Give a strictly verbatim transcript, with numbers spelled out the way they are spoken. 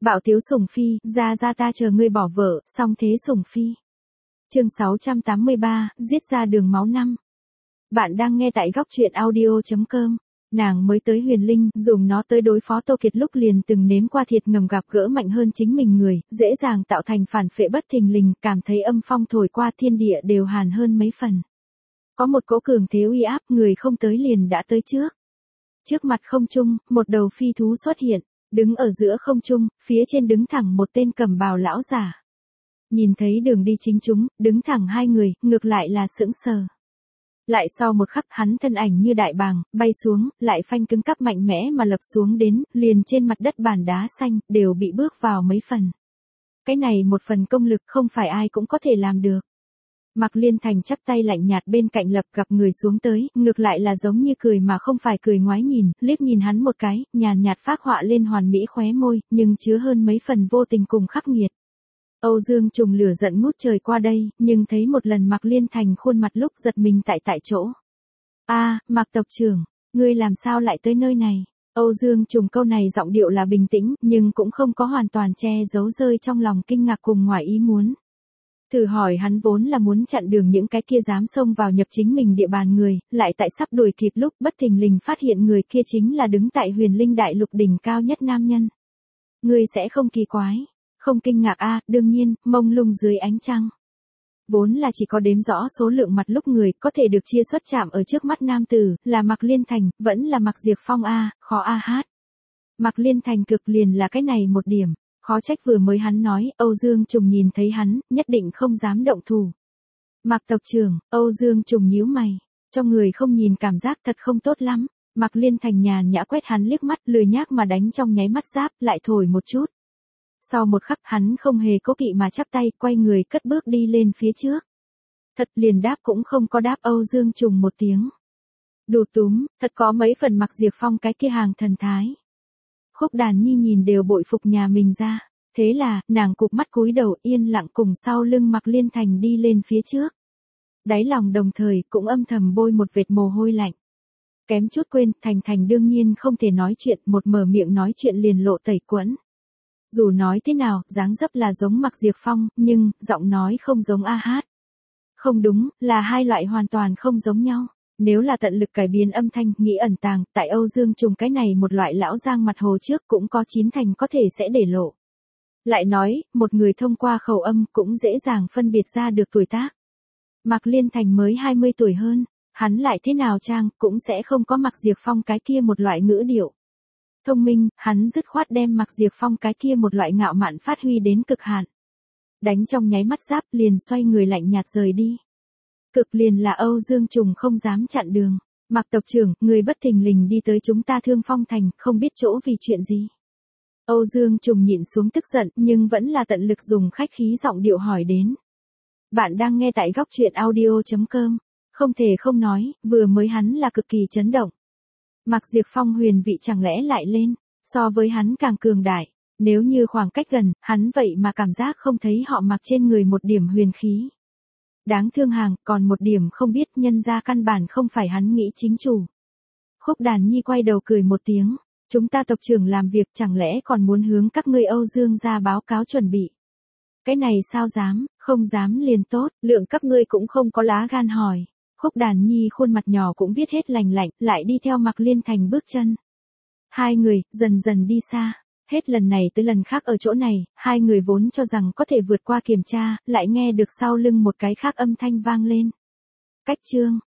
Bạo tiếu sủng phi, ra ra ta chờ ngươi bỏ vợ, xong thế sủng phi. Chương sáu trăm tám mươi ba, giết ra đường máu năm. Bạn đang nghe tại góc truyện audio chấm com. Nàng mới tới Huyền Linh, dùng nó tới đối phó Tô Kiệt lúc liền từng nếm qua thiệt ngầm gặp gỡ mạnh hơn chính mình người, dễ dàng tạo thành phản phệ bất thình lình, cảm thấy âm phong thổi qua thiên địa đều hàn hơn mấy phần. Có một cỗ cường thế uy áp, người không tới liền đã tới trước. Trước mặt không trung, một đầu phi thú xuất hiện, đứng ở giữa không trung, phía trên đứng thẳng một tên cầm bào lão giả. Nhìn thấy đường đi chính chúng, đứng thẳng hai người, ngược lại là sững sờ. Lại sau một khắc hắn thân ảnh như đại bàng, bay xuống, lại phanh cứng cắp mạnh mẽ mà lập xuống đến, liền trên mặt đất bàn đá xanh, đều bị bước vào mấy phần. Cái này một phần công lực không phải ai cũng có thể làm được. Mạc Liên Thành chắp tay lạnh nhạt bên cạnh lập gặp người xuống tới, ngược lại là giống như cười mà không phải cười ngoái nhìn, liếc nhìn hắn một cái, nhàn nhạt phác họa lên hoàn mỹ khóe môi, nhưng chứa hơn mấy phần vô tình cùng khắc nghiệt. Âu Dương Trùng lửa giận ngút trời qua đây, nhưng thấy một lần Mạc Liên Thành khuôn mặt lúc giật mình tại tại chỗ. A, Mạc tộc trưởng, ngươi làm sao lại tới nơi này? Âu Dương Trùng câu này giọng điệu là bình tĩnh, nhưng cũng không có hoàn toàn che giấu rơi trong lòng kinh ngạc cùng ngoài ý muốn. Thử hỏi hắn vốn là muốn chặn đường những cái kia dám xông vào nhập chính mình địa bàn người, lại tại sắp đuổi kịp lúc bất thình lình phát hiện người kia chính là đứng tại Huyền Linh đại lục đỉnh cao nhất nam nhân. Ngươi sẽ không kỳ quái, không kinh ngạc a, à, đương nhiên, mông lung dưới ánh trăng. Vốn là chỉ có đếm rõ số lượng mặt lúc người có thể được chia xuất chạm ở trước mắt nam tử, là Mạc Liên Thành, vẫn là Mạc Diệp Phong a, khó a hát. Mạc Liên Thành cực liền là cái này một điểm. Khó trách vừa mới hắn nói, Âu Dương Trùng nhìn thấy hắn, nhất định không dám động thủ. Mạc tộc trưởng, Âu Dương Trùng nhíu mày, cho người không nhìn cảm giác thật không tốt lắm. Mạc Liên Thành nhàn nhã quét hắn liếc mắt, lười nhác mà đánh trong nháy mắt giáp, lại thổi một chút. Sau một khắc hắn không hề cố kỵ mà chắp tay, quay người cất bước đi lên phía trước. Thật liền đáp cũng không có đáp Âu Dương Trùng một tiếng. Đù túm, thật có mấy phần Mạc Diệp Phong cái kia hàng thần thái. Khúc Đàn Nhi nhìn đều bội phục nhà mình ra, thế là, nàng cụp mắt cúi đầu yên lặng cùng sau lưng Mạc Liên Thành đi lên phía trước. Đáy lòng đồng thời cũng âm thầm bôi một vệt mồ hôi lạnh. Kém chút quên, Thành Thành đương nhiên không thể nói chuyện, một mở miệng nói chuyện liền lộ tẩy quẫn. Dù nói thế nào, dáng dấp là giống Mạc Diệp Phong, nhưng, giọng nói không giống a hát. Không đúng, là hai loại hoàn toàn không giống nhau. Nếu là tận lực cải biến âm thanh, nghĩ ẩn tàng, tại Âu Dương Trùng cái này một loại lão giang mặt hồ trước cũng có chín thành có thể sẽ để lộ. Lại nói, một người thông qua khẩu âm cũng dễ dàng phân biệt ra được tuổi tác. Mạc Liên Thành mới hai mươi tuổi hơn, hắn lại thế nào trang cũng sẽ không có Mạc Diệp Phong cái kia một loại ngữ điệu. Thông minh, hắn dứt khoát đem Mạc Diệp Phong cái kia một loại ngạo mạn phát huy đến cực hạn. Đánh trong nháy mắt giáp liền xoay người lạnh nhạt rời đi. Cực liền là Âu Dương Trùng không dám chặn đường. Mạc tộc trưởng, người bất thình lình đi tới chúng ta Thương Phong Thành, không biết chỗ vì chuyện gì. Âu Dương Trùng nhịn xuống tức giận, nhưng vẫn là tận lực dùng khách khí giọng điệu hỏi đến. Bạn đang nghe tại góc truyện audio chấm com. Không thể không nói, vừa mới hắn là cực kỳ chấn động. Mạc Diệp Phong huyền vị chẳng lẽ lại lên, so với hắn càng cường đại. Nếu như khoảng cách gần, hắn vậy mà cảm giác không thấy họ mặc trên người một điểm huyền khí. Đáng thương hàng, còn một điểm không biết nhân ra căn bản không phải hắn nghĩ chính chủ. Khúc Đàn Nhi quay đầu cười một tiếng, chúng ta tộc trưởng làm việc chẳng lẽ còn muốn hướng các ngươi Âu Dương ra báo cáo chuẩn bị. Cái này sao dám, không dám liền tốt, lượng các ngươi cũng không có lá gan hỏi. Khúc Đàn Nhi khuôn mặt nhỏ cũng viết hết lành lạnh, lại đi theo Mạc Liên Thành bước chân. Hai người, dần dần đi xa. Hết lần này tới lần khác ở chỗ này, hai người vốn cho rằng có thể vượt qua kiểm tra, lại nghe được sau lưng một cái khác âm thanh vang lên. Cách chương,